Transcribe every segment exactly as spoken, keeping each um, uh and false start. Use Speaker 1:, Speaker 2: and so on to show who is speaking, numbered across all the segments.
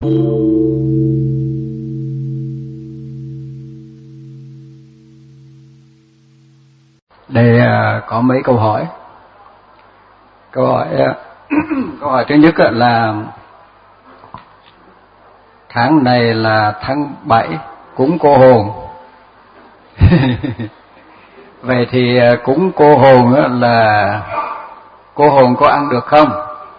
Speaker 1: Đây có mấy câu hỏi. Câu hỏi câu hỏi thứ nhất là tháng này là tháng bảy cúng cô hồn. Vậy thì cúng cô hồn là cô hồn có ăn được không?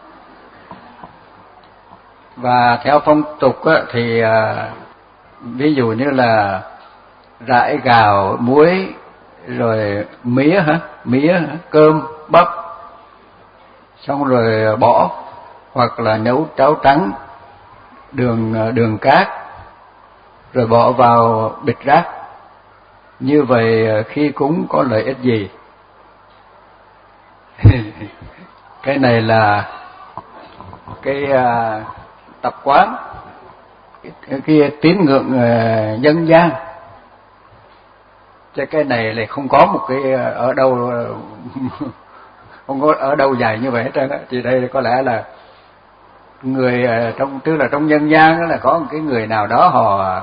Speaker 1: Và theo phong tục thì ví dụ như là rải gạo, muối, rồi mía hả? Mía, hả? Cơm, bắp, xong rồi bỏ, hoặc là nấu cháo trắng, đường đường cát, rồi bỏ vào bịch rác. Như vậy khi cúng có lợi ích gì? Cái này là cái uh, tập quán, cái, cái tín ngưỡng uh, dân gian. Chứ cái này lại không có một cái ở đâu không có ở đâu dài như vậy hết trơn á. Thì đây có lẽ là người trong tức là trong nhân gian đó là có một cái người nào đó họ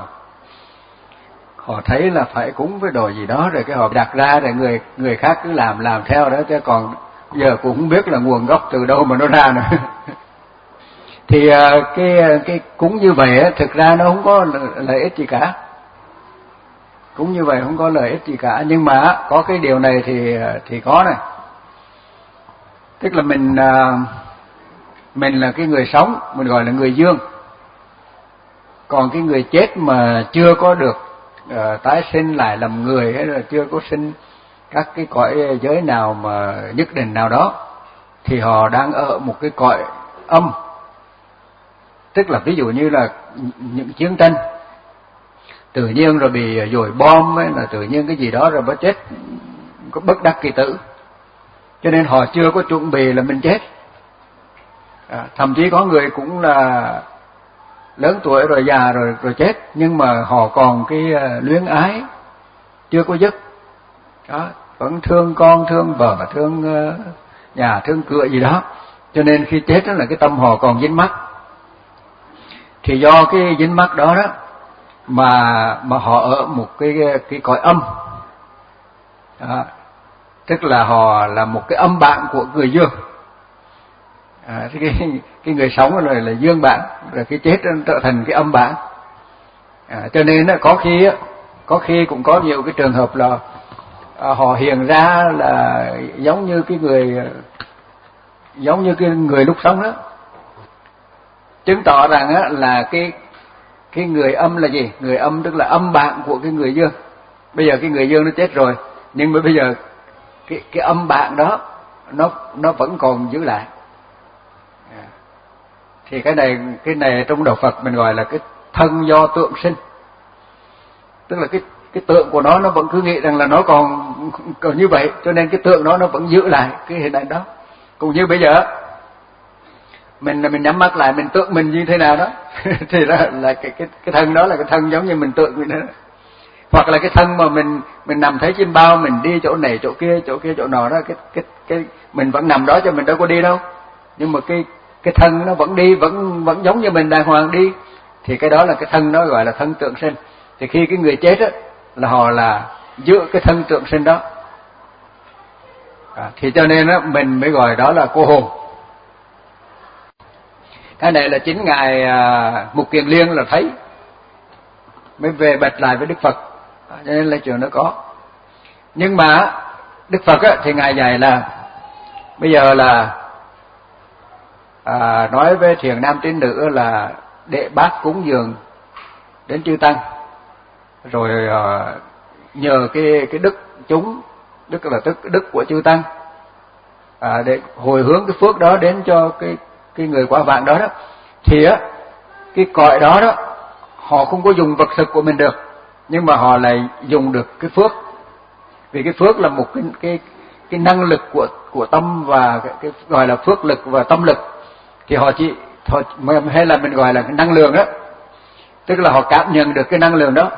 Speaker 1: họ thấy là phải cúng với đồ gì đó, rồi cái họ đặt ra, rồi người người khác cứ làm làm theo đó, chứ còn giờ cũng không biết là nguồn gốc từ đâu mà nó ra nữa. Thì cái cái cúng như vậy á, thực ra nó không có lợi ích gì cả. Cúng như vậy không có lợi ích gì cả, nhưng mà có cái điều này thì thì có này. Tức là mình mình là cái người sống, mình gọi là người dương. Còn cái người chết mà chưa có được uh, tái sinh lại làm người, hay là chưa có sinh các cái cõi giới nào mà nhất định nào đó, thì họ đang ở một cái cõi âm. Tức là ví dụ như là những chiến tranh tự nhiên rồi bị dội bom ấy, là tự nhiên cái gì đó rồi mới chết, có bất đắc kỳ tử, cho nên họ chưa có chuẩn bị là mình chết. À, thậm chí có người cũng là lớn tuổi rồi, già rồi rồi chết, nhưng mà họ còn cái luyến ái chưa có dứt đó, vẫn thương con, thương vợ, thương nhà, thương cửa gì đó, cho nên khi chết đó là cái tâm họ còn dính mắc. Thì do cái dính mắc đó đó mà mà họ ở một cái cái cõi âm đó. Tức là họ là một cái âm bạn của người dương. À, cái cái người sống rồi là dương bạn, rồi cái chết trở thành cái âm bạn. À, cho nên có khi có khi cũng có nhiều cái trường hợp là à, họ hiện ra là giống như cái người giống như cái người lúc sống đó, chứng tỏ rằng á, là cái cái người âm là gì? Người âm tức là âm bạn của cái người dương. Bây giờ cái người dương nó chết rồi, nhưng mà bây giờ cái cái âm bạn đó nó nó vẫn còn giữ lại. À, thì cái này cái này trong đạo Phật mình gọi là cái thân do tượng sinh. Tức là cái cái tượng của nó nó vẫn cứ nghĩ rằng là nó còn còn như vậy, cho nên cái tượng đó nó vẫn giữ lại cái hình ảnh đó. Cũng như bây giờ mình mình nhắm mắt lại, mình tượng mình như thế nào đó thì là, là cái cái cái thân đó là cái thân giống như mình tượng vậy đó. Hoặc là cái thân mà mình mình nằm thấy chim bao, mình đi chỗ này chỗ kia chỗ kia chỗ nọ đó, cái cái cái mình vẫn nằm đó chứ mình đâu có đi đâu, nhưng mà cái cái thân nó vẫn đi, vẫn vẫn giống như mình đàng hoàng đi, thì cái đó là cái thân nó gọi là thân tượng sinh. Thì khi cái người chết á là họ là giữ cái thân tượng sinh đó. À, thì cho nên á mình mới gọi đó là cô hồn. Cái này là chính ngài à, Mục Kiền Liên là thấy mới về bạch lại với Đức Phật, à, cho nên là chuyện nó có. Nhưng mà Đức Phật á, thì ngài dạy là bây giờ là à, nói với thiền nam tín nữ là để bác cúng dường đến chư tăng, rồi à, nhờ cái cái đức chúng, đức là tức đức của chư tăng, à, để hồi hướng cái phước đó đến cho cái cái người quả vạn đó đó, thì á cái cõi đó đó họ không có dùng vật thực của mình được, nhưng mà họ lại dùng được cái phước. Vì cái phước là một cái cái cái năng lực của của tâm, và cái, cái gọi là phước lực và tâm lực, thì họ chỉ họ, hay là mình gọi là cái năng lượng đó, tức là họ cảm nhận được cái năng lượng đó,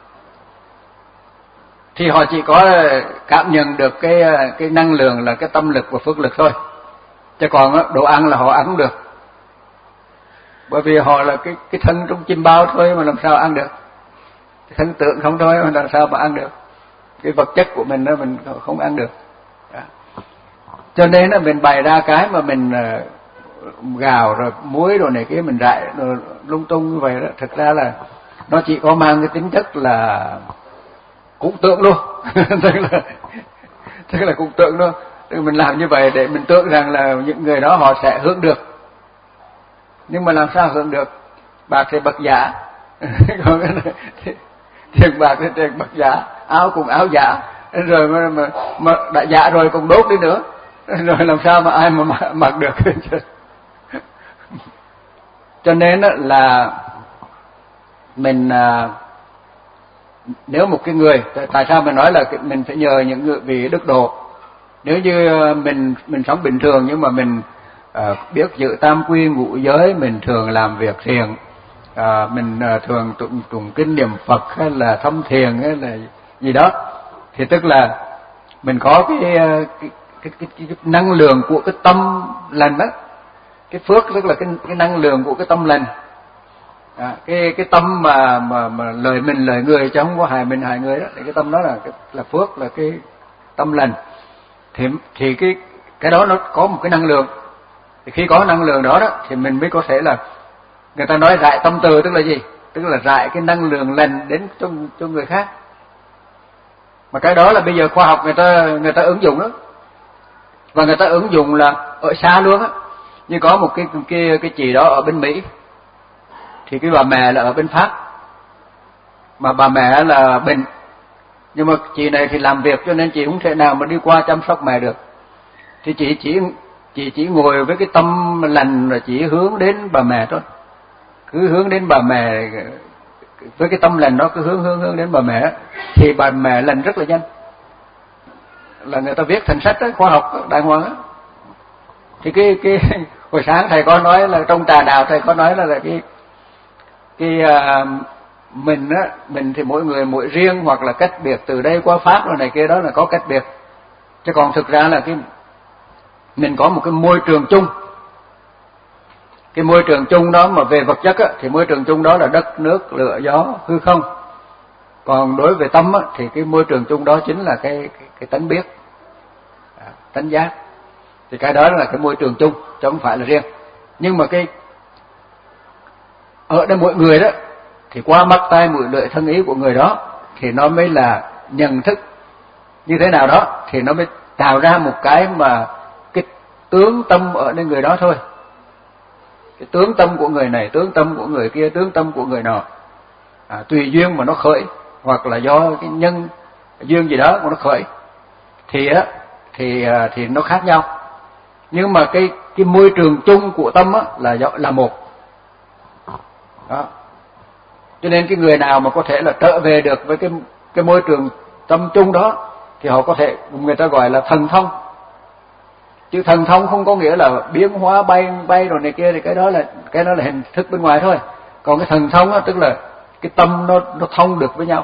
Speaker 1: thì họ chỉ có cảm nhận được cái cái năng lượng là cái tâm lực và phước lực thôi, chứ còn đồ ăn là họ ăn không được. bởi vì họ là cái cái thân trong chim bao thôi mà làm sao ăn được, cái thân tượng không thôi mà làm sao mà ăn được, cái vật chất của mình đó mình không ăn được. Đó. Cho nên là mình bày ra cái mà mình gạo rồi muối rồi này kia mình rải rồi lung tung như vậy đó, thực ra là nó chỉ có mang cái tính chất là cúng tượng luôn tức là tức là cúng tượng thôi. Tức mình làm như vậy để mình tưởng rằng là những người đó họ sẽ hưởng được, nhưng mà làm sao hưởng được? Bạc thì bạc giả còn tiền bạc thì tiền bạc giả, áo cùng áo giả, rồi mà, mà, mà đã giả rồi còn đốt đi nữa, rồi làm sao mà ai mà mặc được. Cho nên là mình nếu một cái người, tại sao mình nói là mình phải nhờ những người vị đức độ. Nếu như mình mình sống bình thường nhưng mà mình uh, biết giữ tam quy ngũ giới, mình thường làm việc thiện, uh, mình uh, thường tụng tụng kinh niệm Phật hay là thâm thiền hay là gì đó, thì tức là mình có cái cái cái, cái, cái, cái năng lượng của cái tâm lành đó. Cái phước tức là cái cái năng lượng của cái tâm lành. À, cái cái tâm mà mà mà lời mình lời người chứ không có hại mình hại người đó, thì cái tâm đó là cái là phước, là cái tâm lành. Thì thì cái cái đó nó có một cái năng lượng. Thì khi có năng lượng đó đó thì mình mới có thể là, người ta nói rải tâm từ tức là gì? Tức là rải cái năng lượng lành đến cho cho người khác. Mà cái đó là bây giờ khoa học người ta người ta ứng dụng đó. Và người ta ứng dụng là ở xa luôn á. Như có một cái cái cái chị đó ở bên Mỹ, thì cái bà mẹ là ở bên Pháp, mà bà mẹ là bệnh, nhưng mà chị này thì làm việc cho nên chị không thể nào mà đi qua chăm sóc mẹ được. Thì chị chỉ chị chỉ ngồi với cái tâm lành là chỉ hướng đến bà mẹ thôi, cứ hướng đến bà mẹ với cái tâm lành đó, cứ hướng hướng hướng đến bà mẹ, thì bà mẹ lành rất là nhanh. Là người ta viết thành sách đó, khoa học đàng hoàng á. Thì cái cái hồi sáng thầy có nói là trong trà đạo thầy có nói là, là cái cái uh, mình á, mình thì mỗi người mỗi riêng hoặc là cách biệt, từ đây qua Pháp rồi này kia đó là có cách biệt, chứ còn thực ra là cái mình có một cái môi trường chung. Cái môi trường chung đó mà về vật chất á, thì môi trường chung đó là đất nước lửa gió hư không. Còn đối với tâm á, thì cái môi trường chung đó chính là cái cái, cái tánh biết, à, tánh giác. Thì cái đó là cái môi trường chung chứ không phải là riêng. Nhưng mà cái ở đây mỗi người đó thì qua mắt tai mũi lưỡi thân ý của người đó thì nó mới là nhận thức như thế nào đó, thì nó mới tạo ra một cái mà cái tướng tâm ở nơi người đó thôi. Cái tướng tâm của người này, tướng tâm của người kia, tướng tâm của người nọ, à, tùy duyên mà nó khởi, hoặc là do cái nhân duyên gì đó mà nó khởi, thì á thì thì nó khác nhau. Nhưng mà cái cái môi trường chung của tâm á là là một. Đó. Cho nên cái người nào mà có thể là trở về được với cái cái môi trường tâm chung đó thì họ có thể, người ta gọi là thần thông. Chứ thần thông không có nghĩa là biến hóa bay bay rồi này kia, thì cái đó là cái đó là hình thức bên ngoài thôi. Còn cái thần thông đó tức là cái tâm nó nó thông được với nhau.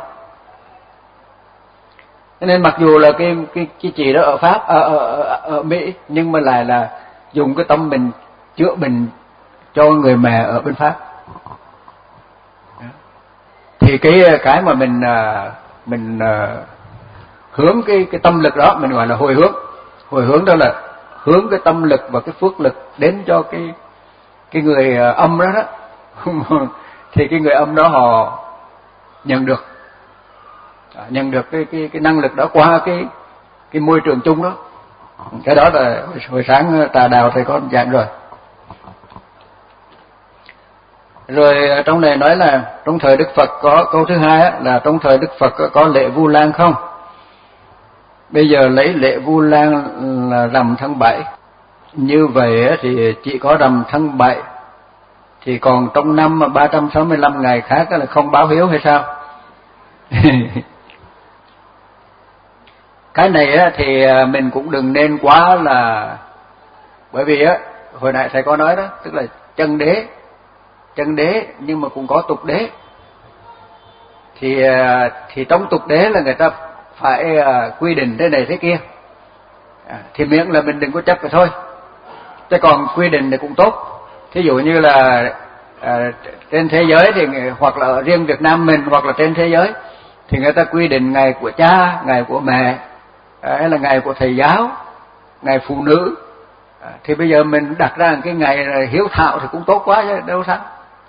Speaker 1: Cho nên mặc dù là cái cái cái chị đó ở Pháp ở, ở, ở, ở Mỹ, nhưng mà lại là dùng cái tâm mình chữa bệnh cho người mẹ ở bên Pháp. Thì cái cái mà mình mình hướng cái cái tâm lực đó mình gọi là hồi hướng. Hồi hướng đó là hướng cái tâm lực và cái phước lực đến cho cái cái người âm đó đó. Thì cái người âm đó họ nhận được nhận được cái cái cái năng lực đó qua cái cái môi trường chung đó. Cái đó là hồi, hồi sáng trà đạo thầy có giảng rồi. Rồi trong này nói là trong thời Đức Phật có câu thứ hai á, là trong thời Đức Phật có lễ Vu Lan không? Bây giờ lấy lễ Vu Lan là rằm tháng bảy. Như vậy thì chỉ có rằm tháng bảy, thì còn trong năm ba trăm sáu mươi lăm ngày khác là không báo hiếu hay sao? Cái này thì mình cũng đừng nên quá là, bởi vì á hồi nãy thầy có nói đó, tức là chân đế chân đế nhưng mà cũng có tục đế. Thì thì trong tục đế là người ta phải quy định thế này thế kia, à, thì miễn là mình đừng có chấp vậy thôi. Chứ còn quy định thì cũng tốt. Thí dụ như là à, trên thế giới thì hoặc là ở riêng Việt Nam mình hoặc là trên thế giới thì người ta quy định ngày của cha, ngày của mẹ, hay là ngày của thầy giáo, ngày phụ nữ. À, thì bây giờ mình đặt ra cái ngày hiếu thảo thì cũng tốt quá chứ đâu sao.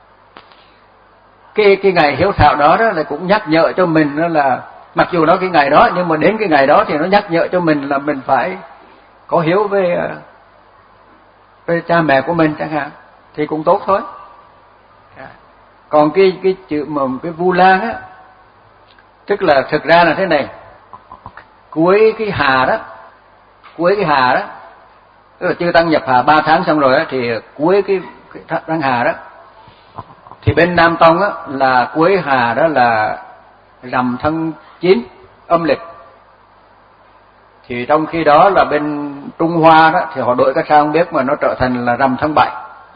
Speaker 1: Cái cái ngày hiếu thảo đó, đó là cũng nhắc nhở cho mình đó là mặc dù nó cái ngày đó nhưng mà đến cái ngày đó thì nó nhắc nhở cho mình là mình phải có hiếu với với cha mẹ của mình chẳng hạn, thì cũng tốt thôi. Còn cái cái chữ mà cái Vu Lan á, tức là thực ra là thế này, cuối cái hà đó, cuối cái hà đó, tức là chư tăng nhập hà ba tháng xong rồi á, thì cuối cái, cái tháng hà đó, thì bên Nam Tông á là cuối hà đó là rằm tháng chín âm lịch. Thì trong khi đó là bên Trung Hoa đó thì họ đổi cái sao không biết mà nó trở thành là rằm tháng bảy.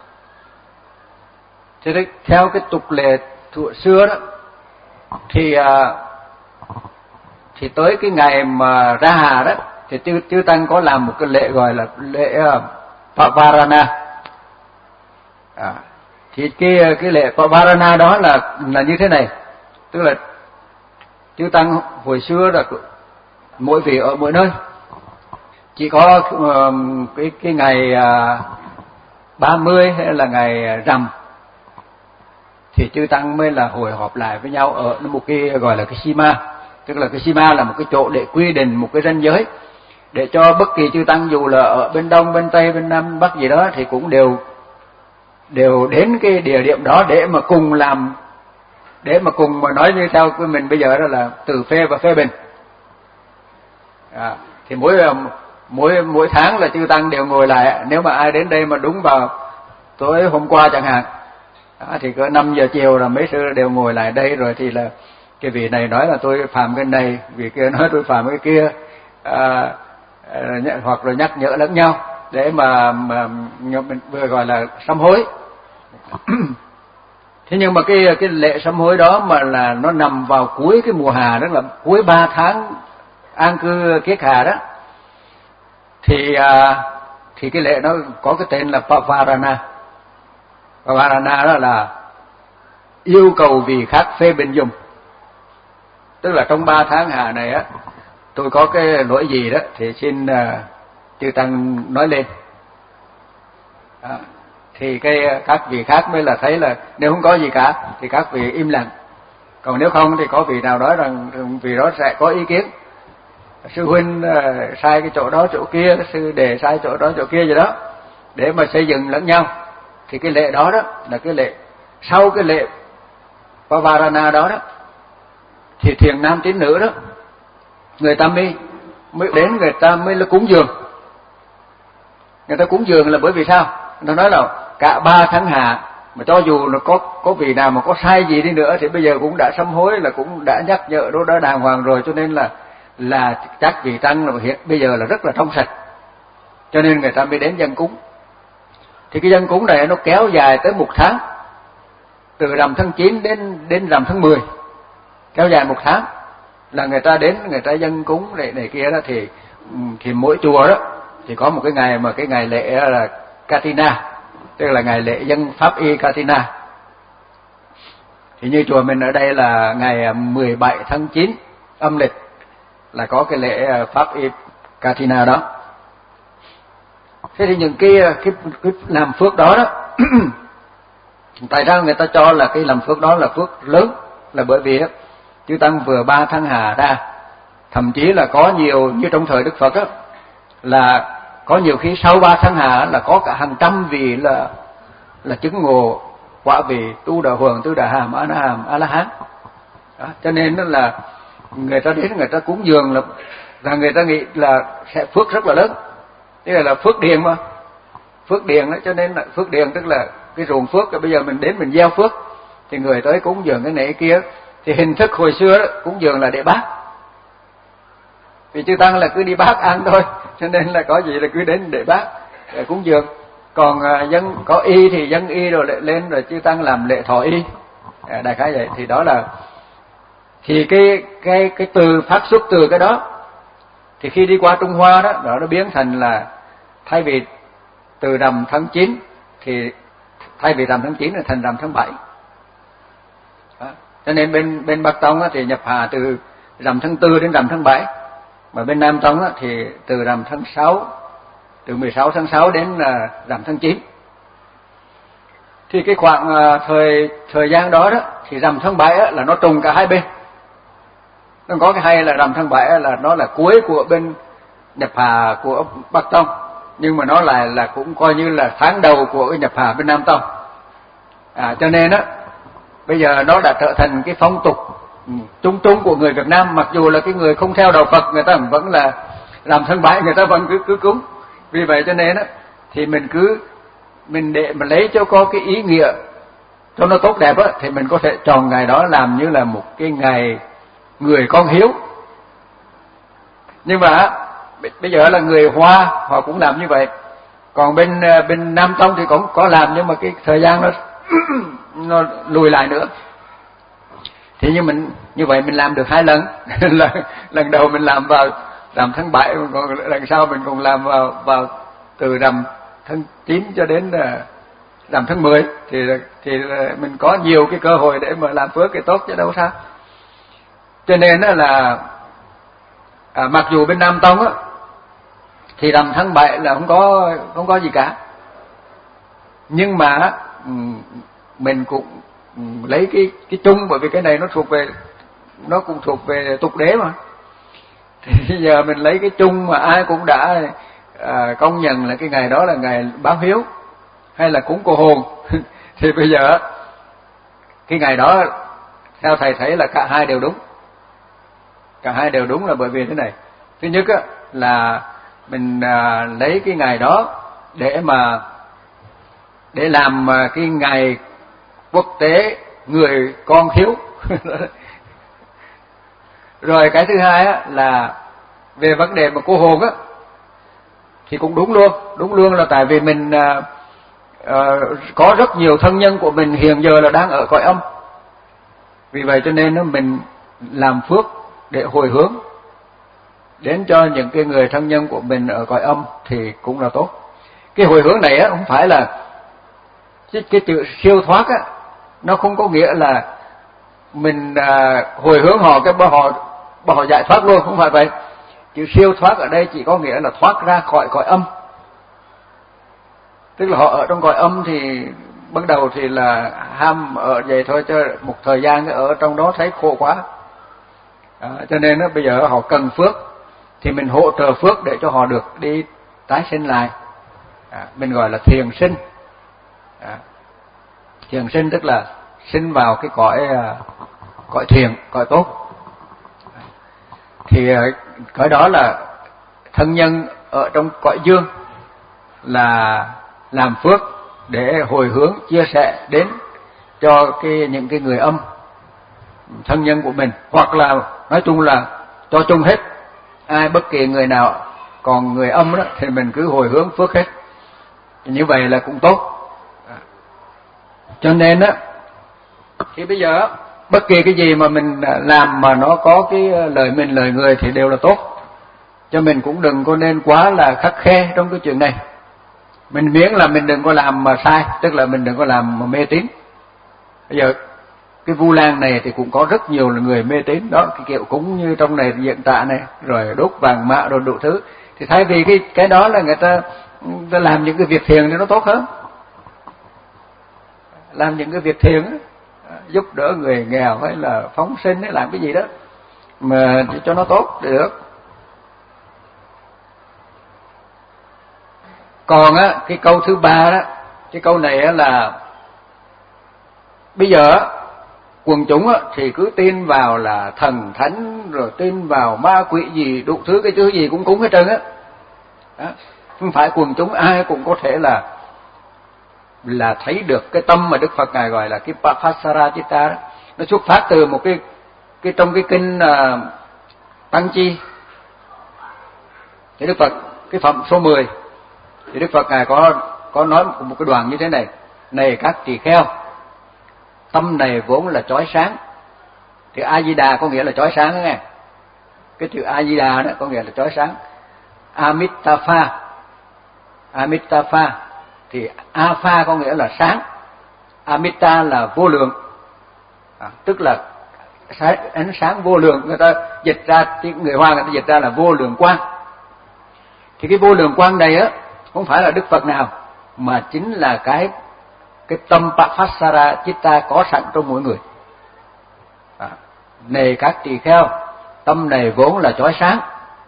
Speaker 1: Thế đấy, theo cái tục lệ thuở xưa đó thì thì tới cái ngày mà ra hà đó thì chư, chư tăng có làm một cái lễ gọi là lễ Pavarana. À, thì cái cái lễ Pavarana đó là là như thế này, tức là chư tăng hồi xưa là mỗi vị ở mỗi nơi, chỉ có uh, cái cái ngày uh, ba mươi hay là ngày rằm thì chư tăng mới là hội họp lại với nhau ở một cái gọi là cái sima, tức là cái sima là một cái chỗ để quy định một cái ranh giới để cho bất kỳ chư tăng dù là ở bên đông, bên tây, bên nam, bên bắc gì đó thì cũng đều đều đến cái địa điểm đó để mà cùng làm, để mà cùng mà nói như theo của mình bây giờ đó là từ phê và phê bình. À, thì mỗi mỗi mỗi tháng là chư tăng đều ngồi lại, nếu mà ai đến đây mà đúng vào tối hôm qua chẳng hạn, à, thì cỡ năm giờ chiều là mấy sư đều ngồi lại đây rồi, thì là cái vị này nói là tôi phạm cái này, vị kia nói tôi phạm cái kia, à, hoặc là nhắc nhở lẫn nhau để mà, mà mình vừa gọi là sám hối. Thế nhưng mà cái cái lễ sám hối đó mà là nó nằm vào cuối cái mùa hà, đó là cuối ba tháng an cư kiết hà đó, thì à, thì cái lễ nó có cái tên là Pavarana. Pavarana đó là yêu cầu vị khác phê bình dùng, tức là trong ba tháng hà này á, tôi có cái lỗi gì đó thì xin uh, chư tăng nói lên. À, thì cái các vị khác mới là thấy là nếu không có gì cả thì các vị im lặng, còn nếu không thì có vị nào nói rằng vị đó sẽ có ý kiến, sư huynh uh, sai cái chỗ đó chỗ kia, sư đề sai chỗ đó chỗ kia gì đó, để mà xây dựng lẫn nhau. Thì cái lễ đó đó là cái lễ sau cái lễ Pavarana đó đó thì thiền nam tín nữ đó người ta mới mới đến, người ta mới là cúng dường. Người ta cúng dường là bởi vì sao? Nó nói là cả ba tháng hà mà cho dù nó có có vị nào mà có sai gì đi nữa thì bây giờ cũng đã sám hối, là cũng đã nhắc nhở đó đã đàng hoàng rồi, cho nên là là các vị tăng là hiện bây giờ là rất là trong sạch, cho nên người ta mới đến dân cúng. Thì cái dân cúng này nó kéo dài tới một tháng, từ rằm tháng chín đến đến rằm tháng mười, kéo dài một tháng là người ta đến, người ta dân cúng này này kia đó. Thì thì mỗi chùa đó thì có một cái ngày mà cái ngày lễ là Katina, tức là ngày lễ dân pháp y Katina. Thì như chùa mình ở đây là ngày mười bảy tháng chín âm lịch là có cái lễ pháp y Katina đó. Thế thì những cái cái, cái làm phước đó đó tại sao người ta cho là cái làm phước đó là phước lớn, là bởi vì đó, chư tăng vừa ba tháng hà ra, thậm chí là có nhiều như trong thời Đức Phật đó, là có nhiều khi sau ba tháng hà là có cả hàng trăm vị là là chứng ngộ quả vị tu đà hoàng, tu đà hàm, a la hàm, a la hán. Cho nên đó là người ta đến người ta cúng dường là là người ta nghĩ là sẽ phước rất là lớn. Thế là, là phước điền mà, phước điền đó, cho nên là phước điền tức là cái ruộng phước. Bây giờ mình đến mình gieo phước thì người tới cúng dường cái này cái kia, thì hình thức hồi xưa đó, cúng dường là để bác, vì chư tăng là cứ đi bác ăn thôi, cho nên là có gì là cứ đến để bác để cúng dường. Còn uh, dân có y thì dân y rồi lại lên rồi chư tăng làm lễ thọ y, à, đại khái vậy. Thì đó là thì cái cái cái từ phát xuất từ cái đó, thì khi đi qua Trung Hoa đó, đó nó biến thành là thay vì từ rằm tháng chín thì thay vì rằm tháng chín là thành rằm tháng bảy. Đó. Cho nên bên bên Bắc Tông á, thì nhập hà từ rằm tháng tư đến rằm tháng bảy, mà bên Nam Tông á, thì từ rằm tháng sáu, từ mười sáu tháng sáu đến là rằm tháng chín. Thì cái khoảng uh, thời thời gian đó đó thì rằm tháng bảy á, là nó trùng cả hai bên. Nó có cái hay là rằm tháng bảy á, là nó là cuối của bên nhập hà của Bắc Tông, nhưng mà nó lại là cũng coi như là tháng đầu của cái nhập hà bên Nam Tông. À, cho nên á bây giờ nó đã trở thành cái phong tục chung chung của người Việt Nam, mặc dù là cái người không theo đạo Phật người ta vẫn là rằm tháng bảy người ta vẫn cứ cứ cúng. Vì vậy cho nên á thì mình cứ mình để mà lấy cho có cái ý nghĩa cho nó tốt đẹp á, thì mình có thể chọn ngày đó làm như là một cái ngày người con hiếu. Nhưng mà bây giờ là người Hoa họ cũng làm như vậy, còn bên bên Nam Tông thì cũng có làm, nhưng mà cái thời gian nó nó lùi lại nữa. Thì như mình như vậy mình làm được hai lần. lần lần đầu mình làm vào rằm tháng bảy, còn lần sau mình còn làm vào vào từ rằm tháng chín cho đến rằm tháng mười, thì thì mình có nhiều cái cơ hội để mà làm phước cái tốt chứ đâu sao. Cho nên là à, mặc dù bên Nam Tông á thì rằm tháng bảy là không có không có gì cả, nhưng mà mình cũng lấy cái cái chung, bởi vì cái này nó thuộc về nó cũng thuộc về tục đế mà. Thì bây giờ mình lấy cái chung mà ai cũng đã à, công nhận là cái ngày đó là ngày báo hiếu hay là cúng cô hồn. Thì bây giờ cái ngày đó theo thầy thấy là cả hai đều đúng. Cả hai đều đúng là bởi vì thế này. Thứ nhất á, là mình à, lấy cái ngày đó để mà để làm cái ngày quốc tế người con hiếu. Rồi cái thứ hai á, là về vấn đề mà cô hồn á thì cũng đúng luôn, đúng luôn là tại vì mình à, à, có rất nhiều thân nhân của mình hiện giờ là đang ở cõi âm. Vì vậy cho nên nó mình làm phước để hồi hướng đến cho những cái người thân nhân của mình ở cõi âm thì cũng là tốt. Cái hồi hướng này á không phải là cái, cái chữ siêu thoát á, nó không có nghĩa là mình à, hồi hướng họ cái bao họ bao họ giải thoát luôn, không phải vậy. Chữ siêu thoát ở đây chỉ có nghĩa là thoát ra khỏi cõi âm. Tức là họ ở trong cõi âm thì ban đầu thì là ham ở vậy thôi, cho một thời gian ở trong đó thấy khổ quá. À, cho nên đó, bây giờ họ cần phước thì mình hỗ trợ phước để cho họ được đi tái sinh lại. À, mình gọi là thiền sinh. À, thiền sinh tức là sinh vào cái cõi cõi thiền, cõi tốt. Thì cõi đó là thân nhân ở trong cõi dương là làm phước để hồi hướng chia sẻ đến cho cái những cái người âm thân nhân của mình, hoặc là nói chung là cho chung hết, ai bất kỳ người nào còn người âm đó thì mình cứ hồi hướng phước hết. Như vậy là cũng tốt. Cho nên á thì bây giờ bất kỳ cái gì mà mình làm mà nó có cái lời mình lời người thì đều là tốt. Cho mình cũng đừng có nên quá là khắt khe trong cái chuyện này. Mình miễn là mình đừng có làm mà sai, tức là mình đừng có làm mà mê tín. Bây giờ cái Vu Lan này thì cũng có rất nhiều người mê tín đó, cái kiểu cúng như trong này diện tạ này, rồi đốt vàng mã rồi đủ thứ. Thì thay vì cái cái đó là người ta, người ta làm những cái việc thiền thì nó tốt hơn. Làm những cái việc thiền giúp đỡ người nghèo hay là phóng sinh hay làm cái gì đó mà cho nó tốt thì được. Còn á cái câu thứ ba đó, cái câu này á là bây giờ quần chúng á thì cứ tin vào là thần thánh, rồi tin vào ma quỷ gì đủ thứ, cái thứ gì cũng cúng hết trơn á. Đó. Không phải quần chúng ai cũng có thể là là thấy được cái tâm mà Đức Phật ngài gọi là cái Pasarajita đó. Nó xuất phát từ một cái cái trong cái kinh uh, Tăng Chi. Thì Đức Phật cái phẩm số mười thì Đức Phật ngài có có nói một cái đoạn như thế này: này các tỳ kheo, tâm này vốn là chói sáng. Thì A Di Đà có nghĩa là chói sáng đó nghe. Cái chữ A Di Đà đó có nghĩa là chói sáng. Amitabha, Amitabha thì Alpha có nghĩa là sáng, Amita là vô lượng, à, tức là ánh sáng vô lượng. Người ta dịch ra, người Hoa người ta dịch ra là vô lượng quang. Thì cái vô lượng quang này á không phải là Đức Phật nào, mà chính là cái cái tâm Pasara Chitta có sẵn trong mỗi người. À, này các tỳ kheo, tâm này vốn là chói sáng,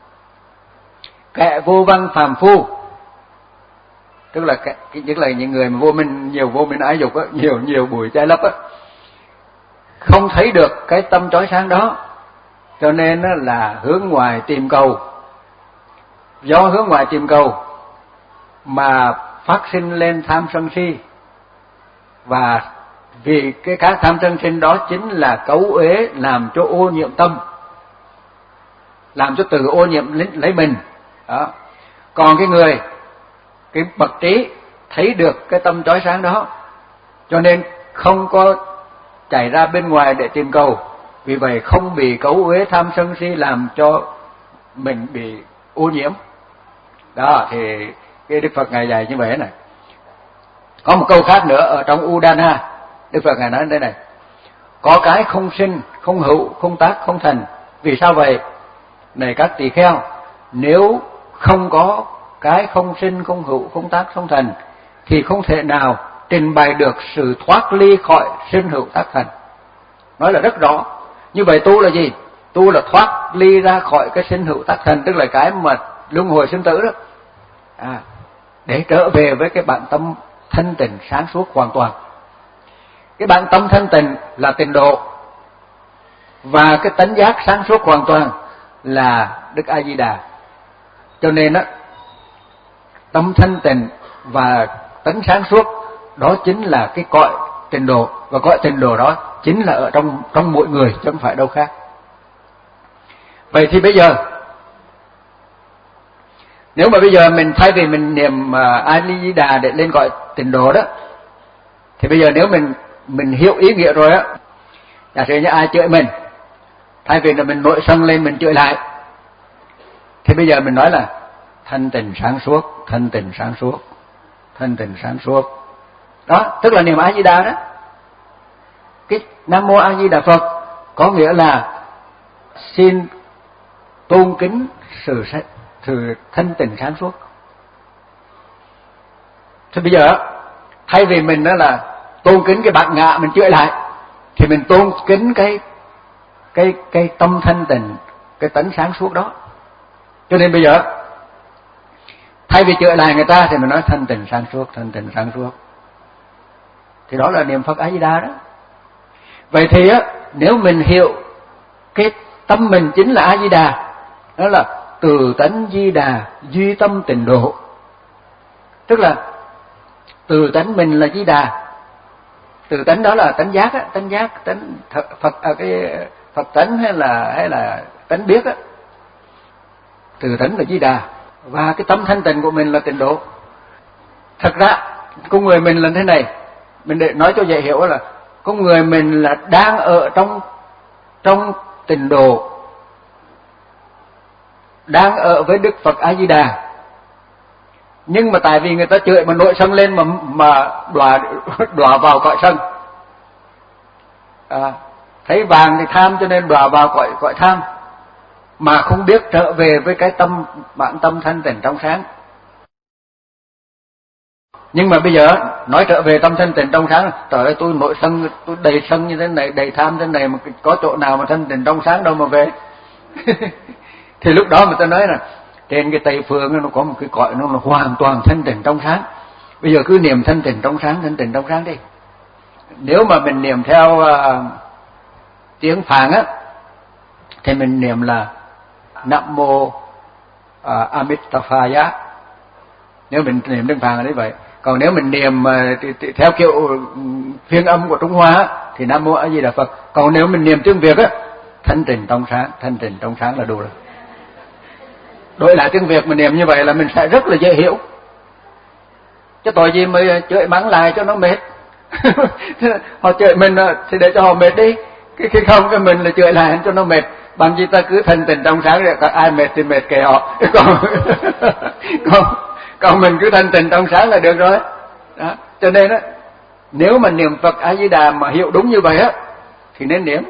Speaker 1: kẻ vô văn phàm phu, tức là cái, tức là những người mà vô minh, nhiều vô minh ái dục á, nhiều nhiều bụi che lấp á, không thấy được cái tâm chói sáng đó, cho nên là hướng ngoài tìm cầu. Do hướng ngoài tìm cầu mà phát sinh lên tham sân si, và vì cái các tham sân sinh đó chính là cấu uế làm cho ô nhiễm tâm, làm cho tự ô nhiễm lấy mình đó. Còn cái người, cái bậc trí thấy được cái tâm chói sáng đó, cho nên không có chạy ra bên ngoài để tìm cầu, vì vậy không bị cấu uế tham sân si làm cho mình bị ô nhiễm đó. Thì cái Đức Phật ngài dạy như vậy này. Có một câu khác nữa ở trong Udana, Đức Phật ngài nói đây này: có cái không sinh, không hữu, không tác, không thành. Vì sao vậy? Này các tỳ kheo, nếu không có cái không sinh, không hữu, không tác, không thành thì không thể nào trình bày được sự thoát ly khỏi sinh hữu tác thành. Nói là rất rõ. Như vậy tu là gì? Tu là thoát ly ra khỏi cái sinh hữu tác thành, tức là cái mà luân hồi sinh tử đó. À, để trở về với cái bản tâm thanh tịnh sáng suốt hoàn toàn. Cái bản tâm thanh tịnh là tịnh độ, và cái tánh giác sáng suốt hoàn toàn là Đức A Di Đà. Cho nên á, tâm thanh tịnh và tánh sáng suốt đó chính là cái cõi tịnh độ, và cõi tịnh độ đó chính là ở trong trong mỗi người chứ không phải đâu khác. Vậy thì bây giờ nếu mà bây giờ mình thay vì mình niệm A Di Đà để lên cõi tịnh độ đó, thì bây giờ nếu mình mình hiểu ý nghĩa rồi á, giả sử như ai chửi mình, thay vì là mình nổi sân lên mình chửi lại, thì bây giờ mình nói là thanh tịnh sáng suốt, thanh tịnh sáng suốt, thanh tịnh sáng suốt. Đó, tức là niệm A Di Đà đó. Cái Nam Mô A Di Đà Phật có nghĩa là xin tôn kính sự sự thanh tịnh sáng suốt. Thì bây giờ thay vì mình đó là tôn kính cái bản ngã mình chửi lại, thì mình tôn kính cái cái cái tâm thanh tịnh, cái tánh sáng suốt đó. Cho nên bây giờ thay vì chửi lại người ta thì mình nói thanh tịnh sáng suốt, thanh tịnh sáng suốt. Thì đó là niệm Phật A Di Đà đó. Vậy thì á, nếu mình hiểu cái tâm mình chính là A Di Đà, đó là từ tánh Di Đà duy tâm tịnh độ, tức là từ tánh mình là Di Đà. Từ tánh đó là tánh giác á, tánh giác, tánh Phật, à, cái Phật tánh hay là hay là tánh biết á. Từ tánh là Di Đà, và cái tâm thanh tịnh của mình là tịnh độ. Thật ra con người mình là thế này, mình để nói cho dễ hiểu là con người mình là đang ở trong trong tịnh độ, đang ở với Đức Phật A Di Đà. Nhưng mà tại vì người ta chửi mà nổi sân lên mà mà đọa đọa vào cõi sân, à, thấy vàng thì tham cho nên đọa vào cõi cõi tham, mà không biết trở về với cái tâm bản tâm thanh tịnh trong sáng. Nhưng mà bây giờ nói trở về tâm thanh tịnh trong sáng, trời ơi tôi nổi sân, tôi đầy sân như thế này, đầy tham thế này, mà có chỗ nào mà thanh tịnh trong sáng đâu mà về. Thì lúc đó người ta nói là trên cái Tây Phương nó có một cái cõi nó là hoàn toàn thanh tịnh trong sáng. Bây giờ cứ niệm thanh tịnh trong sáng, thanh tịnh trong sáng đi. Nếu mà mình niệm theo uh, tiếng Phạn á, thì mình niệm là Nam Mô uh, Amitabhaya. Nếu mình niệm tiếng Phạn là như vậy. Còn nếu mình niệm uh, theo kiểu phiên âm của Trung Hoa thì Nam Mô A Di Đà Phật. Còn nếu mình niệm tiếng Việt á, thanh tịnh trong sáng, thanh tịnh trong sáng là đủ rồi. Đổi lại tiếng Việt mình niệm như vậy là mình sẽ rất là dễ hiểu. Chứ tội gì mới chửi mắng lại cho nó mệt. Họ chửi mình thì để cho họ mệt đi. Cái khi không cái mình là chửi lại cho nó mệt. Bằng gì ta cứ thanh tịnh trong sáng, ai mệt thì mệt kệ họ. Còn, còn, còn mình cứ thanh tịnh trong sáng là được rồi. Đó. Cho nên á, Nếu mà niệm Phật A Di Đà mà hiểu đúng như vậy á thì nên niệm.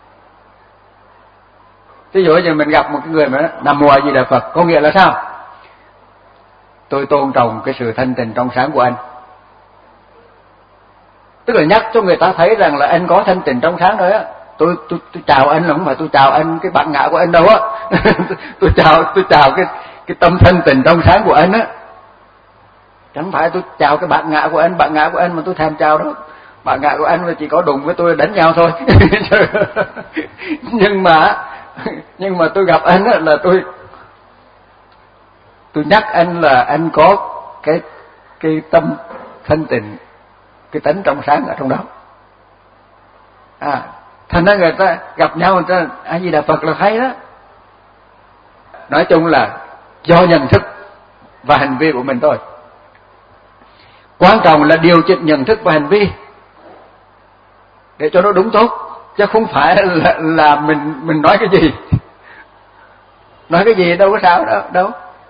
Speaker 1: Ví dụ như mình gặp một người mà Nam Mô A Di Đà Phật, có nghĩa là sao? Tôi tôn trọng cái sự thanh tịnh trong sáng của anh. Tức là nhắc cho người ta thấy rằng là anh có thanh tịnh trong sáng rồi á. Tôi tôi tôi chào anh là không phải tôi chào anh cái bản ngã của anh đâu á. tôi chào tôi chào cái cái tâm thanh tịnh trong sáng của anh á. Chẳng phải tôi chào cái bản ngã của anh, bản ngã của anh mà tôi thèm chào đó. Bản ngã của anh là chỉ có đụng với tôi đánh nhau thôi. nhưng mà nhưng mà tôi gặp anh á là tôi tôi nhắc anh là anh có cái cái tâm thanh tịnh, cái tánh trong sáng ở trong đó. À, thành ra người ta gặp nhau người ta A Di Đà Phật là hay đó. Nói chung là do nhận thức và hành vi của mình thôi. Quan trọng là điều chỉnh nhận thức và hành vi để cho nó đúng tốt, chứ không phải là, là mình mình nói cái gì nói cái gì đâu có sao đâu đâu.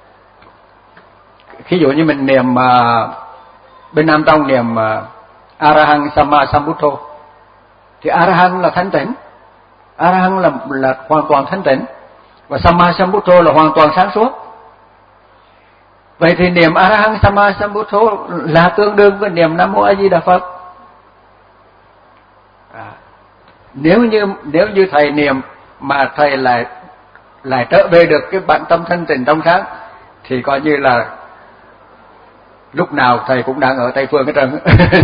Speaker 1: Ví dụ như mình niệm uh, bên Nam Tông niệm uh, Arahant Sama Sambuddho thì Arahant là thanh tịnh, Arahant là là hoàn toàn thanh tịnh, và Sama Sambuddho là hoàn toàn sáng suốt. Vậy thì niệm Arahant Sama Sambuddho là tương đương với niệm Nam Mô A Di Đà Phật. À, nếu như nếu như thầy niệm mà thầy lại lại trở về được cái bản tâm thanh tịnh trong sáng thì coi như là lúc nào thầy cũng đang ở Tây Phương hết trơn.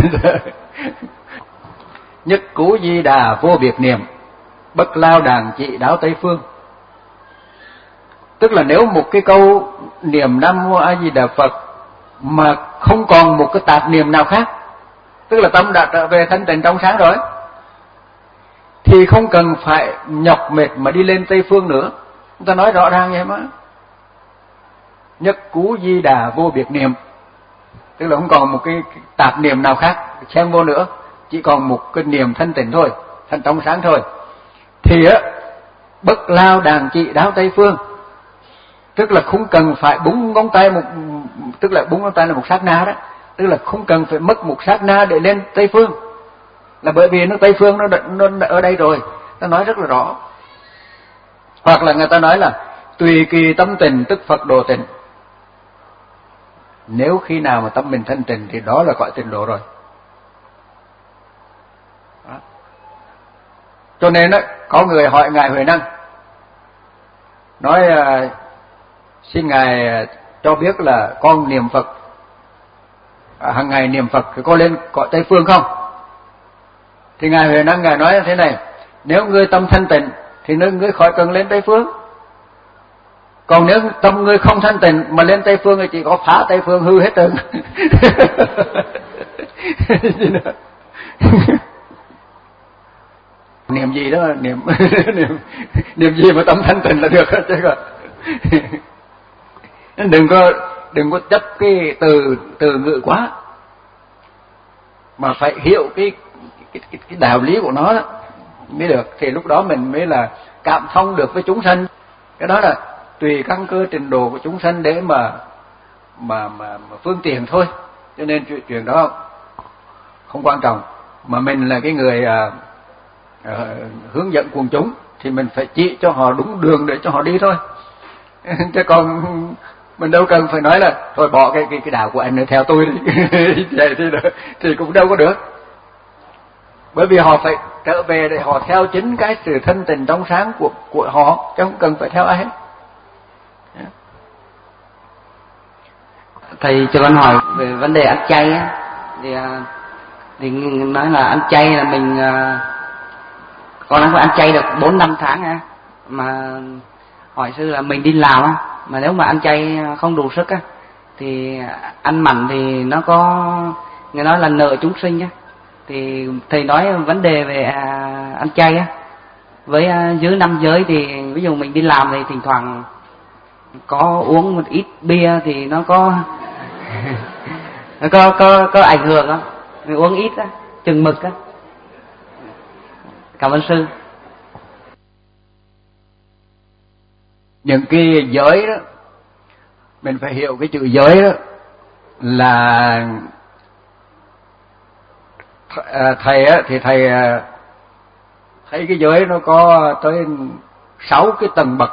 Speaker 1: Nhất cú Di Đà vô biệt niệm, bất lao đàn trị đáo Tây Phương. Tức là nếu một cái câu niệm Nam Mô A Di Đà Phật mà không còn một cái tạp niệm nào khác, tức là tâm đã trở về thanh tịnh trong sáng rồi, thì không cần phải nhọc mệt mà đi lên Tây Phương nữa. Người ta nói rõ ràng vậy mà. Nhất cú Di Đà vô biệt niệm, tức là không còn một cái tạp niệm nào khác xen vô nữa, chỉ còn một cái niệm thanh tịnh thôi, thanh trong sáng thôi. Thì á, bất lao đàn trị đáo Tây Phương, tức là không cần phải búng ngón tay một, tức là búng ngón tay là một sát na đó, tức là không cần phải mất một sát na để lên Tây Phương, là bởi vì nó Tây Phương nó, nó ở đây rồi. Ta nói rất là rõ. Hoặc là người ta nói là tùy kỳ tâm tình tức Phật độ tịnh. Nếu khi nào mà tâm mình thanh tịnh thì đó là gọi tịnh độ rồi. Đó. Cho nên đó, có người hỏi Ngài Huệ Năng, nói uh, xin Ngài cho biết là con niệm Phật à, hàng ngày niệm Phật thì có lên cõi Tây Phương không? Thì Ngài Huệ Năng Ngài nói thế này: nếu ngươi tâm thanh tịnh thì ngươi khỏi cần lên Tây Phương. Còn nếu tâm ngươi không thanh tịnh mà lên Tây Phương thì chỉ có phá Tây Phương hư hết trơn. Niệm gì đó, niệm niệm niệm gì mà tâm thanh tịnh là được hết chứ còn. Đừng có đừng có chấp cái từ từ ngữ quá, mà phải hiểu cái cái, cái, cái đạo lý của nó đó mới được, thì lúc đó mình mới là cảm thông được với chúng sanh. Cái đó là tùy căn cơ trình độ của chúng sanh để mà mà mà, mà phương tiện thôi. Cho nên chuyện, chuyện đó không quan trọng, mà mình là cái người à, à, hướng dẫn quần chúng thì mình phải chỉ cho họ đúng đường để cho họ đi thôi. Chứ còn mình đâu cần phải nói là thôi bỏ cái cái cái đạo của anh nữa theo tôi đi. Vậy thì thì cũng đâu có được. Bởi vì họ phải trở về để họ theo chính cái sự thanh tịnh trong sáng của của họ, chứ không cần phải theo ai hết.
Speaker 2: Thầy cho con hỏi về vấn đề ăn chay á, thì thì nói là ăn chay là mình con đang phải ăn chay được bốn năm tháng á, mà hỏi sư là mình đi làm á, mà nếu mà ăn chay không đủ sức á thì ăn mặn thì nó có, người nói là nợ chúng sinh á, thì thầy nói vấn đề về à, ăn chay á, với à, dưới năm giới thì ví dụ mình đi làm thì thỉnh thoảng có uống một ít bia thì nó có nó có có có ảnh hưởng không? Mình uống ít á, chừng mực á. Cảm ơn sư.
Speaker 1: Những cái giới đó mình phải hiểu cái chữ giới đó là thầy á thì thầy thấy cái giới nó có tới sáu cái tầng bậc,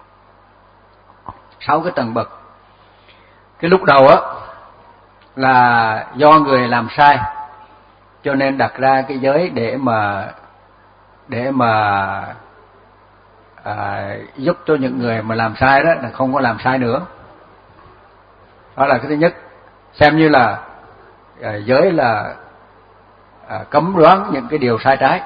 Speaker 1: sáu cái tầng bậc. Cái lúc đầu á là do người làm sai cho nên đặt ra cái giới để mà để mà à, giúp cho những người mà làm sai đó là không có làm sai nữa. Đó là cái thứ nhất, xem như là à, giới là à, cấm đoán những cái điều sai trái.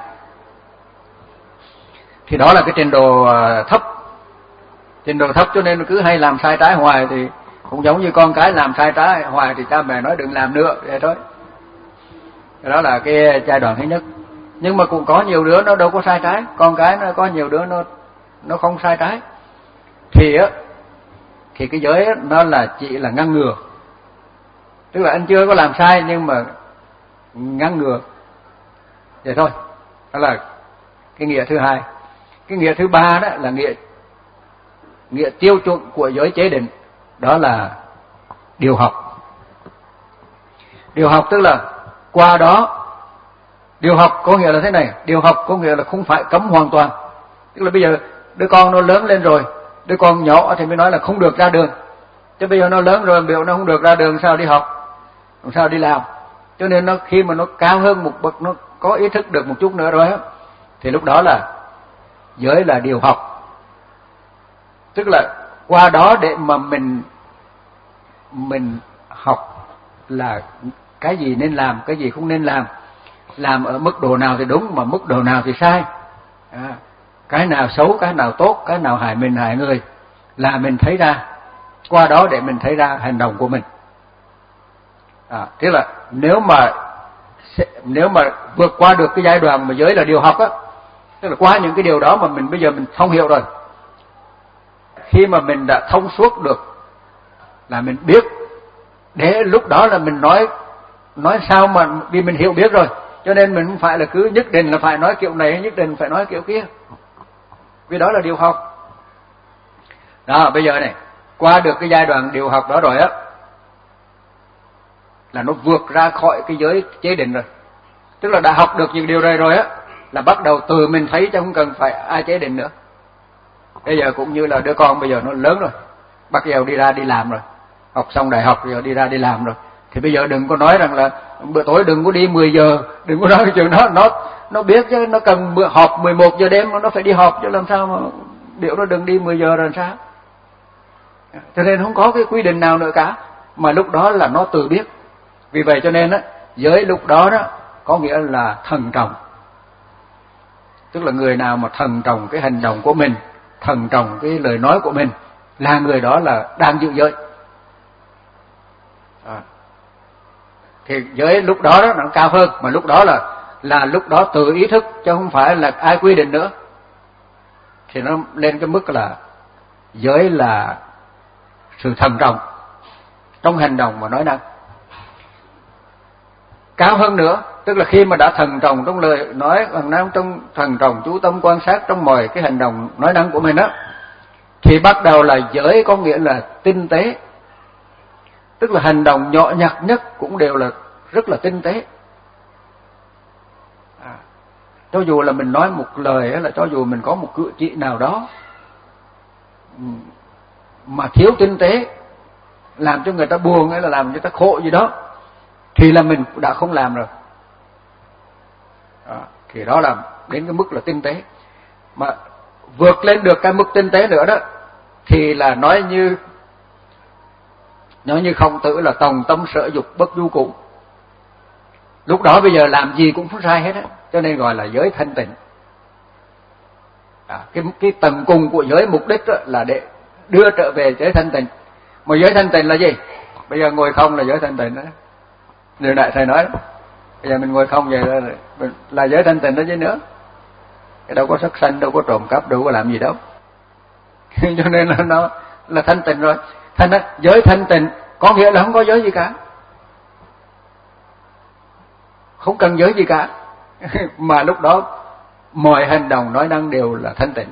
Speaker 1: Thì đó là cái trình độ à, thấp, trình độ thấp cho nên cứ hay làm sai trái hoài, thì cũng giống như con cái làm sai trái hoài thì cha mẹ nói đừng làm nữa vậy thôi. Đó là cái giai đoạn thứ nhất. Nhưng mà cũng có nhiều đứa nó đâu có sai trái, con cái nó có nhiều đứa nó nó không sai trái. Thì á thì cái giới á, nó là chỉ là ngăn ngừa. Tức là anh chưa có làm sai nhưng mà ngăn ngừa. Vậy thôi. Đó là cái nghĩa thứ hai. Cái nghĩa thứ ba đó là nghĩa nghĩa tiêu chuẩn của giới chế định, đó là điều học. Điều học tức là qua đó, điều học có nghĩa là thế này, điều học có nghĩa là không phải cấm hoàn toàn. Tức là bây giờ đứa con nó lớn lên rồi, đứa con nhỏ thì mới nói là không được ra đường. Chứ bây giờ nó lớn rồi biểu nó không được ra đường sao đi học, làm sao đi làm. Cho nên nó khi mà nó cao hơn một bậc, nó có ý thức được một chút nữa rồi á, thì lúc đó là giới là điều học. Tức là qua đó để mà mình mình học là cái gì nên làm, cái gì không nên làm, làm ở mức độ nào thì đúng mà mức độ nào thì sai, à, cái nào xấu, cái nào tốt, cái nào hại mình hại người là mình thấy ra. Qua đó để mình thấy ra hành động của mình. À, thế là nếu mà nếu mà vượt qua được cái giai đoạn mà giới là điều học á, tức là qua những cái điều đó mà mình bây giờ mình thông hiểu rồi, khi mà mình đã thông suốt được là mình biết, để lúc đó là mình nói nói sao mà vì mình hiểu biết rồi, cho nên mình không phải là cứ nhất định là phải nói kiểu này, nhất định phải nói kiểu kia, vì đó là điều học. Đó, bây giờ này, qua được cái giai đoạn điều học đó rồi á, là nó vượt ra khỏi cái giới chế định rồi. Tức là đã học được những điều này rồi á, là bắt đầu từ mình thấy chứ không cần phải ai chế định nữa. Bây giờ cũng như là đứa con bây giờ nó lớn rồi, bắt đầu đi ra đi làm rồi, học xong đại học rồi đi ra đi làm rồi, thì bây giờ đừng có nói rằng là bữa tối đừng có đi mười giờ, đừng có nói cái chuyện đó. Nó nó biết chứ, nó cần bữa họp mười một giờ đêm nó phải đi họp chứ, làm sao mà biểu nó đừng đi mười giờ rồi sao. Cho nên không có cái quy định nào nữa cả, mà lúc đó là nó tự biết. Vì vậy cho nên á, giới lúc đó đó có nghĩa là thần trọng. Tức là người nào mà thần trọng cái hành động của mình, thần trọng cái lời nói của mình, là người đó là đang giữ giới. À. Thì giới lúc đó đó nó cao hơn, mà lúc đó là là lúc đó tự ý thức chứ không phải là ai quy định nữa. Thì nó lên cái mức là giới là sự thần trọng trong hành động và nói năng. Cao hơn nữa, tức là khi mà đã thần trọng trong lời nói, bằng năng trong thần trọng chú tâm quan sát trong mọi cái hành động nói năng của mình á, thì bắt đầu là giới có nghĩa là tinh tế. Tức là hành động nhỏ nhặt nhất cũng đều là rất là tinh tế. À, cho dù là mình nói một lời hay là cho dù mình có một cử chỉ nào đó mà thiếu tinh tế, làm cho người ta buồn hay là làm cho người ta khổ gì đó, thì là mình đã không làm rồi. À, thì đó là đến cái mức là tinh tế. Mà vượt lên được cái mức tinh tế nữa đó, thì là nói như nói như Khổng Tử là tòng tâm sở dục bất du cụ. Lúc đó bây giờ làm gì cũng không sai hết á, cho nên gọi là giới thanh tịnh. À, cái cái tầng cùng của giới mục đích là để đưa trở về giới thanh tịnh. Mà giới thanh tịnh là gì? Bây giờ ngồi không là giới thanh tịnh đó. Điều đại thầy nói, bây giờ mình ngồi không vậy là, là giới thanh tịnh đó chứ nữa. Cái đâu có sát sanh, đâu có trộm cắp, đâu có làm gì đâu. Cho nên là nó là thanh tịnh rồi. Thanh đó, giới thanh tịnh có nghĩa là không có giới gì cả, không cần giới gì cả. Mà lúc đó mọi hành động nói năng đều là thanh tịnh.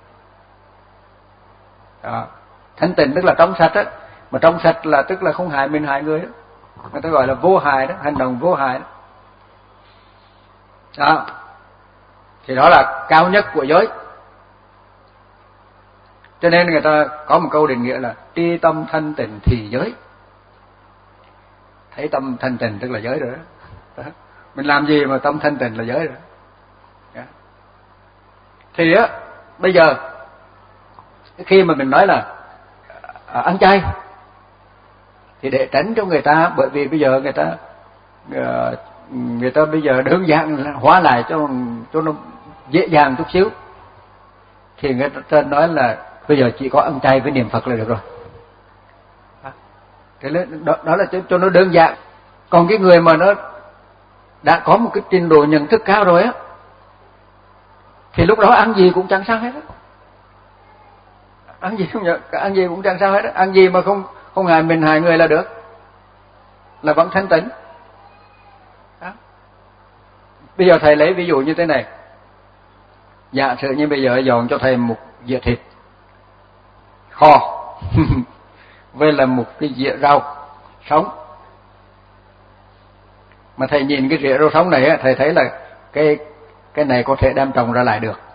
Speaker 1: Đó. Thanh tịnh tức là trong sạch á, mà trong sạch là tức là không hại mình hại người đó. Người ta gọi là vô hại đó, hành động vô hại đó. Đó. Thì đó là cao nhất của giới. Cho nên người ta có một câu định nghĩa là tri tâm thanh tịnh thì giới. Thấy tâm thanh tịnh tức là giới rồi đó. Đó. Mình làm gì mà tâm thanh tịnh là giới rồi. Đó. Thì á, bây giờ khi mà mình nói là à, ăn chay thì để tránh cho người ta, bởi vì bây giờ người ta người ta bây giờ đơn giản hóa lại cho cho nó dễ dàng chút xíu, thì người ta nói là bây giờ chỉ có ăn chay với niệm Phật là được rồi. Thế đó, đó là cho, cho nó đơn giản. Còn cái người mà nó đã có một cái trình độ nhận thức cao rồi á, thì lúc đó ăn gì cũng chẳng sao hết á. Ăn gì không nhớ, ăn gì cũng chẳng sao hết á. Ăn gì mà không không hại mình hại người là được, là vẫn thanh tịnh. Đó. Bây giờ thầy lấy ví dụ như thế này. Giả sử như bây giờ dọn cho thầy một dĩa thịt kho với là một cái dĩa rau sống, mà thầy nhìn cái dĩa rau sống này thầy thấy là cái cái này có thể đem trồng ra lại được,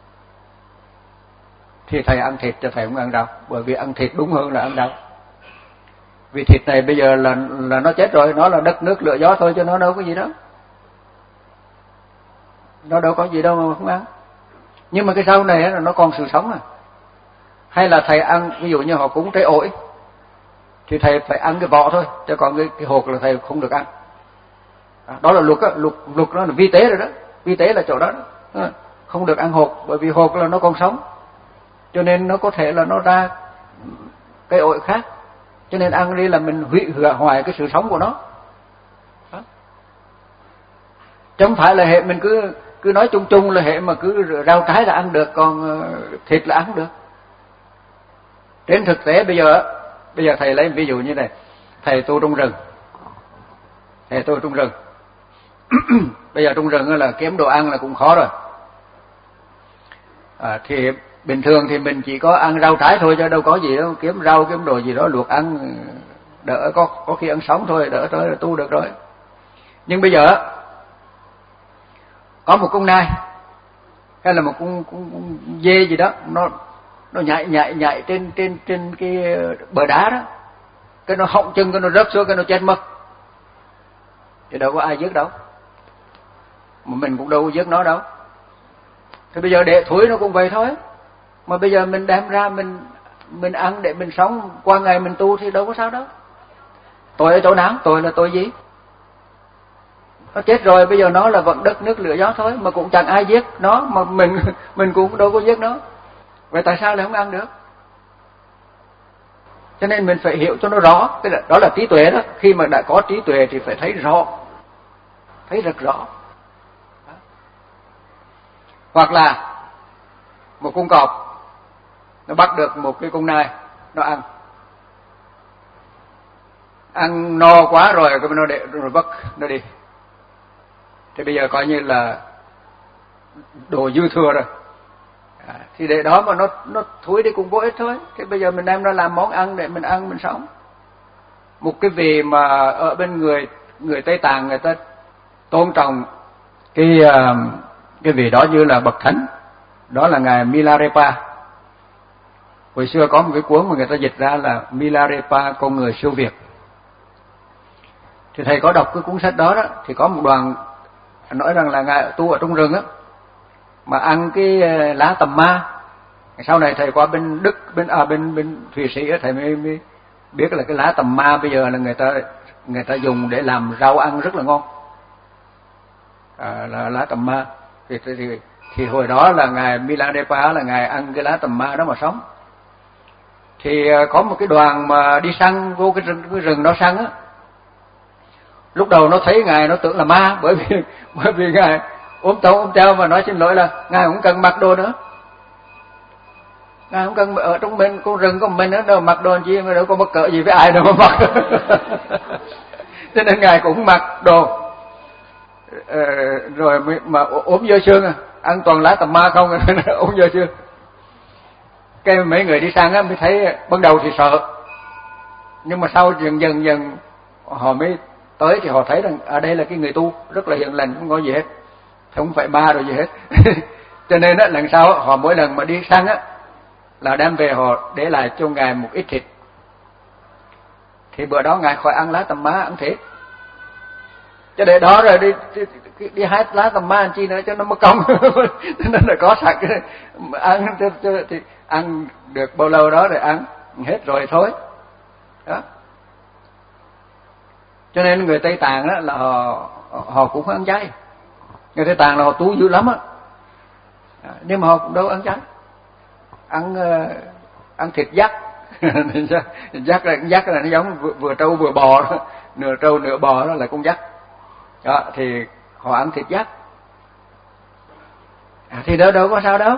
Speaker 1: thì thầy ăn thịt cho thầy không ăn rau, bởi vì ăn thịt đúng hơn là ăn rau. Vì thịt này bây giờ là là nó chết rồi, nó là đất nước lửa gió thôi, chứ nó đâu có gì đâu, nó đâu có gì đâu mà không ăn. Nhưng mà cái rau này là nó còn sự sống à. Hay là thầy ăn, ví dụ như họ cúng trái ổi thì thầy phải ăn cái vỏ thôi, chứ còn cái, cái hột là thầy không được ăn. Đó là luật á, luật luật nó là vi tế rồi đó, vi tế là chỗ đó, đó. Không được ăn hột, bởi vì hột là nó còn sống, cho nên nó có thể là nó ra cái ổi khác, cho nên ăn đi là mình hủy hoại cái sự sống của nó. Đó. Chứ không phải là hệ mình cứ cứ nói chung chung là hệ mà cứ rau trái là ăn được, còn thịt là ăn được. Trên thực tế bây giờ bây giờ thầy lấy ví dụ như này, thầy tu trong rừng, thầy tu trong rừng bây giờ trong rừng là kiếm đồ ăn là cũng khó rồi. À, thì bình thường thì mình chỉ có ăn rau trái thôi, chứ đâu có gì đâu, kiếm rau kiếm đồ gì đó luộc ăn đỡ, có có khi ăn sống thôi, đỡ tới là tu được rồi. Nhưng bây giờ có một con nai hay là một con, con, con dê gì đó, nó nó nhảy nhảy nhảy trên trên trên cái bờ đá đó, cái nó họng chân, cái nó rớt xuống, cái nó chết mất, thì đâu có ai giết đâu, mà mình cũng đâu có giết nó đâu. Thì bây giờ để thúi nó cũng vậy thôi, mà bây giờ mình đem ra mình mình ăn để mình sống qua ngày mình tu thì đâu có sao đâu. Tội ở chỗ nào? Tội là tội gì? Nó chết rồi, bây giờ nó là vận đất nước lửa gió thôi, mà cũng chẳng ai giết nó, mà mình mình cũng đâu có giết nó. Vậy tại sao lại không ăn được? Cho nên mình phải hiểu cho nó rõ, cái đó là trí tuệ đó. Khi mà đã có trí tuệ thì phải thấy rõ, thấy rất rõ. Đó. Hoặc là một con cọp nó bắt được một cái con nai, nó ăn ăn no quá rồi, cái nó để rồi bắt nó đi, thì bây giờ coi như là đồ dư thừa rồi. À, thì để đó mà nó nó thúi đi cũng vô ích thôi. Thì bây giờ mình đem ra làm món ăn để mình ăn mình sống. Một cái vị mà ở bên người người Tây Tạng người ta tôn trọng cái cái vị đó như là bậc thánh, đó là ngài Milarepa. Hồi xưa có một cái cuốn mà người ta dịch ra là Milarepa con người siêu việt. Thì thầy có đọc cái cuốn sách đó đó, thì có một đoạn nói rằng là ngài tu ở trong rừng á, mà ăn cái lá tầm ma. Sau này thầy qua bên Đức, bên à bên bên Thụy Sĩ á, thầy mới, mới biết là cái lá tầm ma bây giờ là người ta người ta dùng để làm rau ăn rất là ngon. À, là lá tầm ma. Thì, thì thì hồi đó là ngài Milarepa là ngài ăn cái lá tầm ma đó mà sống. Thì có một cái đoàn mà đi săn vô cái rừng, cái rừng đó săn á. Lúc đầu nó thấy ngài nó tưởng là ma, bởi vì bởi vì ngài ốm tấu ốm treo và nói xin lỗi là ngài không cần mặc đồ nữa, ngài không cần ở trong bên con rừng của mình nữa đâu, mặc đồ chi mà đâu có mắc cỡ gì với ai đâu mà mặc. Cho nên ngài cũng mặc đồ ờ, rồi mà ốm dơ xương à, ăn toàn lá tầm ma không, ốm dơ xương. Cái mấy người đi săn á mới thấy ban đầu thì sợ, nhưng mà sau dần dần dần họ mới tới thì họ thấy rằng ở đây là cái người tu rất là hiền lành, không có gì hết. không phải ma rồi gì hết. Cho nên á, lần sau họ mỗi lần mà đi săn á là đem về họ để lại cho ngài một ít thịt, thì bữa đó ngài khỏi ăn lá tầm má, ăn thịt. Cho để đó rồi đi đi, đi, đi hái lá tầm má ăn chi nữa cho nó mất công. Nên là có sẵn ăn thì ăn được bao lâu đó rồi ăn hết rồi thôi. Đó. Cho nên người Tây Tạng đó là họ họ cũng ăn chay. Người Tây Tạng là họ tú dữ lắm á. Nhưng mà họ cũng đâu ăn chay. Ăn uh, ăn thịt dắt. Dắt là dắt là nó giống vừa, vừa trâu vừa bò đó. Nửa trâu nửa bò đó là con dắt. Đó thì họ ăn thịt dắt. À, thì đâu đâu có sao đâu.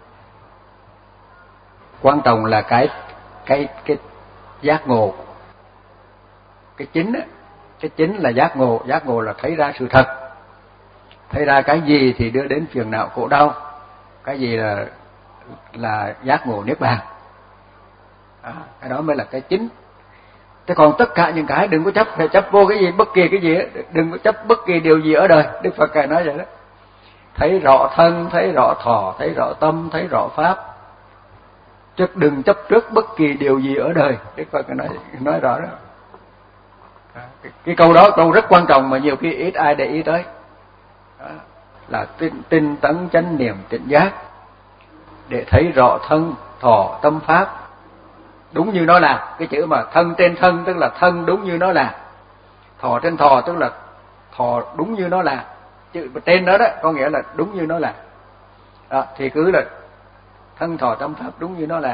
Speaker 1: Quan trọng là cái cái cái giác ngộ. Cái chính á, cái chính là giác ngộ, giác ngộ là thấy ra sự thật. Thấy ra cái gì thì đưa đến phiền não khổ đau, cái gì là là giác ngộ niết bàn. À, cái đó mới là cái chính. Thế còn tất cả những cái đừng có chấp, phải chấp vô cái gì, bất kỳ cái gì, đừng có chấp bất kỳ điều gì ở đời. Đức Phật Ngài nói vậy đó. Thấy rõ thân, thấy rõ thọ, thấy rõ tâm, thấy rõ pháp. Chứ đừng chấp trước bất kỳ điều gì ở đời. Đức Phật nói nói rõ đó. Cái, cái câu đó câu rất quan trọng mà nhiều khi ít ai để ý tới. Đó, là tinh, tinh tấn chánh niệm tỉnh giác để thấy rõ thân, thọ, tâm pháp đúng như nó là. Cái chữ mà thân trên thân tức là thân đúng như nó là, thọ trên thọ tức là thọ đúng như nó là. Chữ trên đó đó có nghĩa là đúng như nó là. Đó, thì cứ là thân thọ tâm pháp đúng như nó là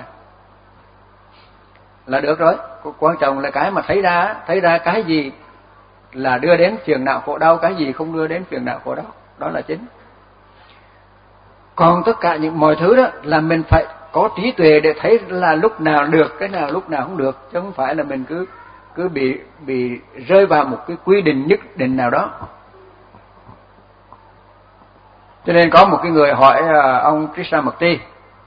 Speaker 1: là được rồi. Quan trọng là cái mà thấy ra, thấy ra cái gì là đưa đến phiền não khổ đau, cái gì không đưa đến phiền não khổ đau, đó là chính. Còn tất cả những mọi thứ đó là mình phải có trí tuệ để thấy là lúc nào được, cái nào lúc nào không được, chứ không phải là mình cứ cứ bị bị rơi vào một cái quy định nhất định nào đó. Cho nên có một cái người hỏi ông Krishnamurti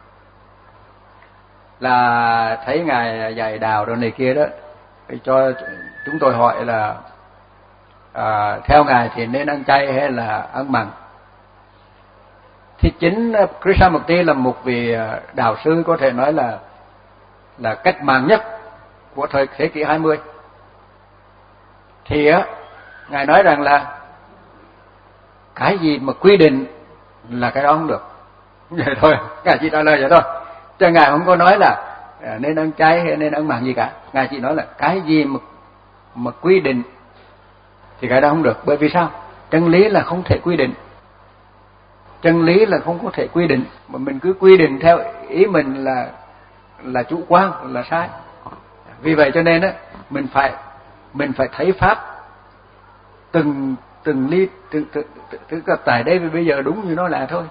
Speaker 1: là thấy ngài dạy đạo đồ này kia đó, thì cho chúng tôi hỏi là à, theo ngài thì nên ăn chay hay là ăn mặn. Thì chính Krishnamurti là một vị đạo sư có thể nói là là cách mạng nhất của thời thế kỷ hai mươi. Thì á ngài nói rằng là cái gì mà quy định là cái đó không được. Vậy thôi, ngài chỉ trả lời vậy thôi. Chứ ngài không có nói là nên ăn chay hay nên ăn mặn gì cả. Ngài chỉ nói là cái gì mà mà quy định thì cái đó không được. Bởi vì sao? Chân lý là không thể quy định. Chân lý là không có thể quy định, mà mình cứ quy định theo ý mình là là chủ quan, là sai. Vì vậy cho nên á mình phải mình phải thấy pháp từng từng ly từng từng từng tại đây bây giờ đúng như nó là thôi.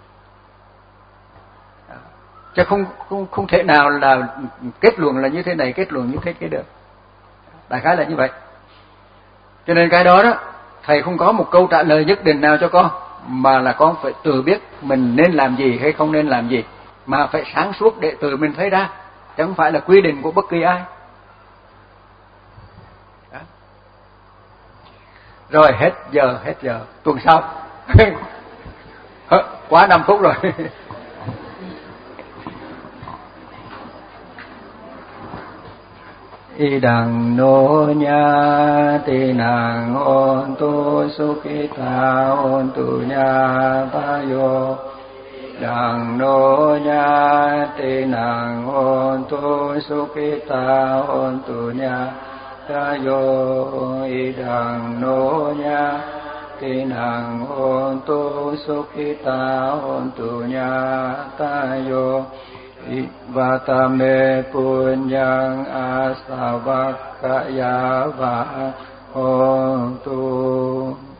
Speaker 1: Chứ không không không thể nào là kết luận là như thế này, kết luận như thế kia được. Đại khái là như vậy. Cho nên cái đó đó thầy không có một câu trả lời nhất định nào cho con, mà là con phải tự biết mình nên làm gì hay không nên làm gì, mà phải sáng suốt để tự mình thấy ra, chứ không phải là quy định của bất kỳ ai. Đó. Rồi hết giờ, hết giờ. Tuần sau. Quá năm phút rồi. Idang no nya tinang ontu sukita ontu nya tayo. Idang no nya tinang ontu sukita ontu nya tayo. Idang no nya tinang ontu sukita ontu nya tayo. Vatame punyang asavakaya va hontu.